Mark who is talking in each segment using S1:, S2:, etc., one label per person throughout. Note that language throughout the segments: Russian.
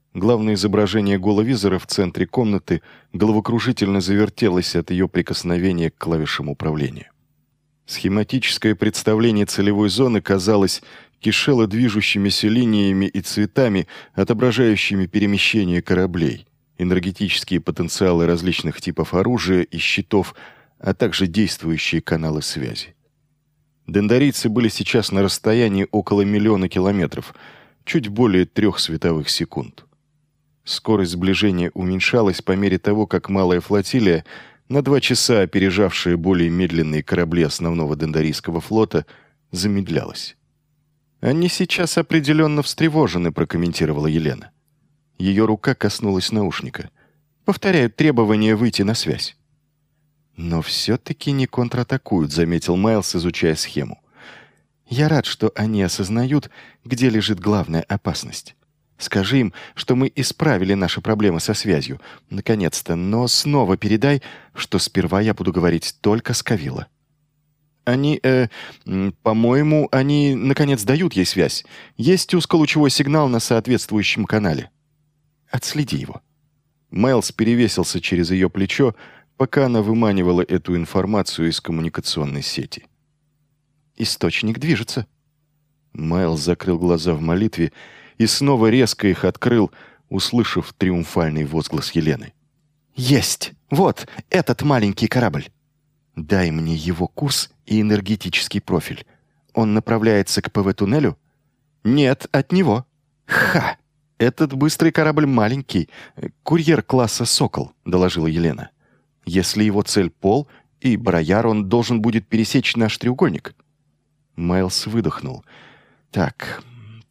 S1: Главное изображение головизора в центре комнаты головокружительно завертелось от ее прикосновения к клавишам управления. Схематическое представление целевой зоны, казалось, кишело движущимися линиями и цветами, отображающими перемещение кораблей, энергетические потенциалы различных типов оружия и щитов, а также действующие каналы связи. Дендарийцы были сейчас на расстоянии около 1 000 000 километров, чуть более 3 световых секунд. Скорость сближения уменьшалась по мере того, как малая флотилия, на 2 часа опережавшая более медленные корабли основного Дендарийского флота, замедлялась. «Они сейчас определенно встревожены», — прокомментировала Елена. Ее рука коснулась наушника. «Повторяют требование выйти на связь». «Но все-таки не контратакуют», — заметил Майлз, изучая схему. «Я рад, что они осознают, где лежит главная опасность. Скажи им, что мы исправили наши проблемы со связью, наконец-то, но снова передай, что сперва я буду говорить только с Кавилла». «Они, по-моему, они, наконец, дают ей связь. Есть узколучевой сигнал на соответствующем канале. Отследи его». Майлз перевесился через ее плечо, пока она выманивала эту информацию из коммуникационной сети. «Источник движется». Майлз закрыл глаза в молитве и снова резко их открыл, услышав триумфальный возглас Елены. «Есть! Вот этот маленький корабль! Дай мне его курс и энергетический профиль. Он направляется к ПВ-туннелю?» «Нет, от него». «Ха! Этот быстрый корабль маленький. Курьер класса «Сокол», — доложила Елена. «Если его цель Пол и Брояр, он должен будет пересечь наш треугольник». Майлз выдохнул. «Так.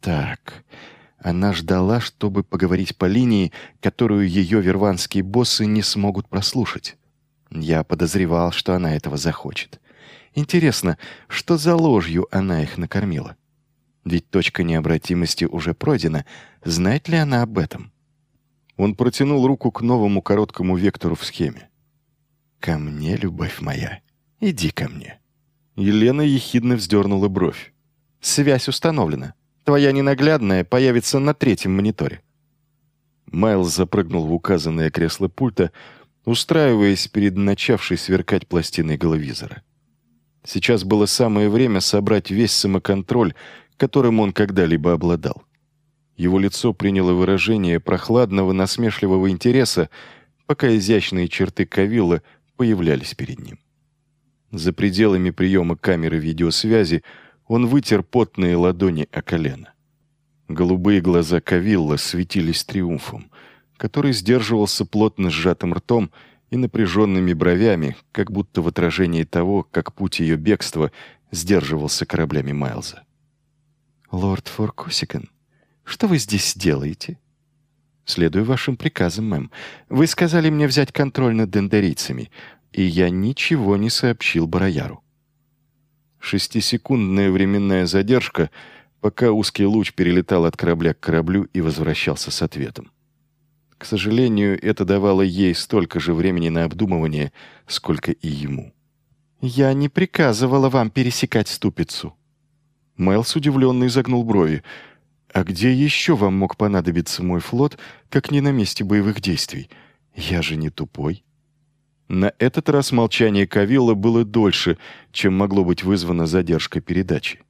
S1: Она ждала, чтобы поговорить по линии, которую ее верванские боссы не смогут прослушать. Я подозревал, что она этого захочет. Интересно, что за ложью она их накормила? Ведь точка необратимости уже пройдена. Знает ли она об этом?» Он протянул руку к новому короткому вектору в схеме. «Ко мне, любовь моя. Иди ко мне». Елена ехидно вздернула бровь. «Связь установлена. Твоя ненаглядная появится на 3-м мониторе». Майлз запрыгнул в указанное кресло пульта, устраиваясь перед начавшей сверкать пластиной головизора. Сейчас было самое время собрать весь самоконтроль, которым он когда-либо обладал. Его лицо приняло выражение прохладного, насмешливого интереса, пока изящные черты Кавилла появлялись перед ним. За пределами приема камеры видеосвязи он вытер потные ладони о колено. Голубые глаза Кавилла светились триумфом, который сдерживался плотно сжатым ртом и напряженными бровями, как будто в отражении того, как путь ее бегства сдерживался кораблями Майлза. «Лорд Форкосикан, что вы здесь делаете?» «Следую вашим приказам, мэм. Вы сказали мне взять контроль над дендарийцами, и я ничего не сообщил Брояру». 6-секундная временная задержка, пока узкий луч перелетал от корабля к кораблю и возвращался с ответом. К сожалению, это давало ей столько же времени на обдумывание, сколько и ему. «Я не приказывала вам пересекать ступицу». Майлз удивленно изогнул брови. «А где еще вам мог понадобиться мой флот, как не на месте боевых действий? Я же не тупой». На этот раз молчание Кавилла было дольше, чем могло быть вызвано задержкой передачи.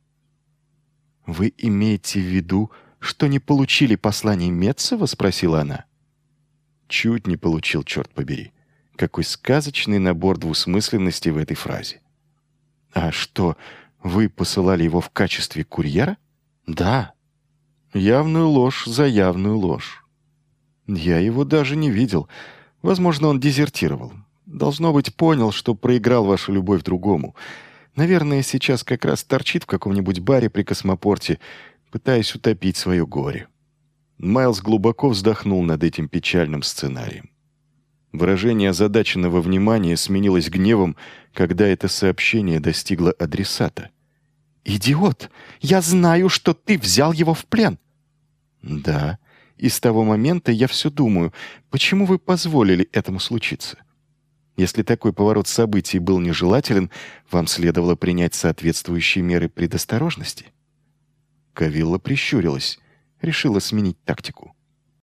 S1: «Вы имеете в виду, что не получили послание Метцева?» — спросила она. Чуть не получил, черт побери. Какой сказочный набор двусмысленности в этой фразе. «А что, вы посылали его в качестве курьера?» «Да». Явную ложь за явную ложь. «Я его даже не видел. Возможно, он дезертировал. Должно быть, понял, что проиграл вашу любовь другому. Наверное, сейчас как раз торчит в каком-нибудь баре при космопорте, пытаясь утопить свое горе». Майлз глубоко вздохнул над этим печальным сценарием. Выражение озадаченного внимания сменилось гневом, когда это сообщение достигло адресата. «Идиот! Я знаю, что ты взял его в плен!» «Да, и с того момента я все думаю, почему вы позволили этому случиться? Если такой поворот событий был нежелателен, вам следовало принять соответствующие меры предосторожности». Кавилла прищурилась, решила сменить тактику.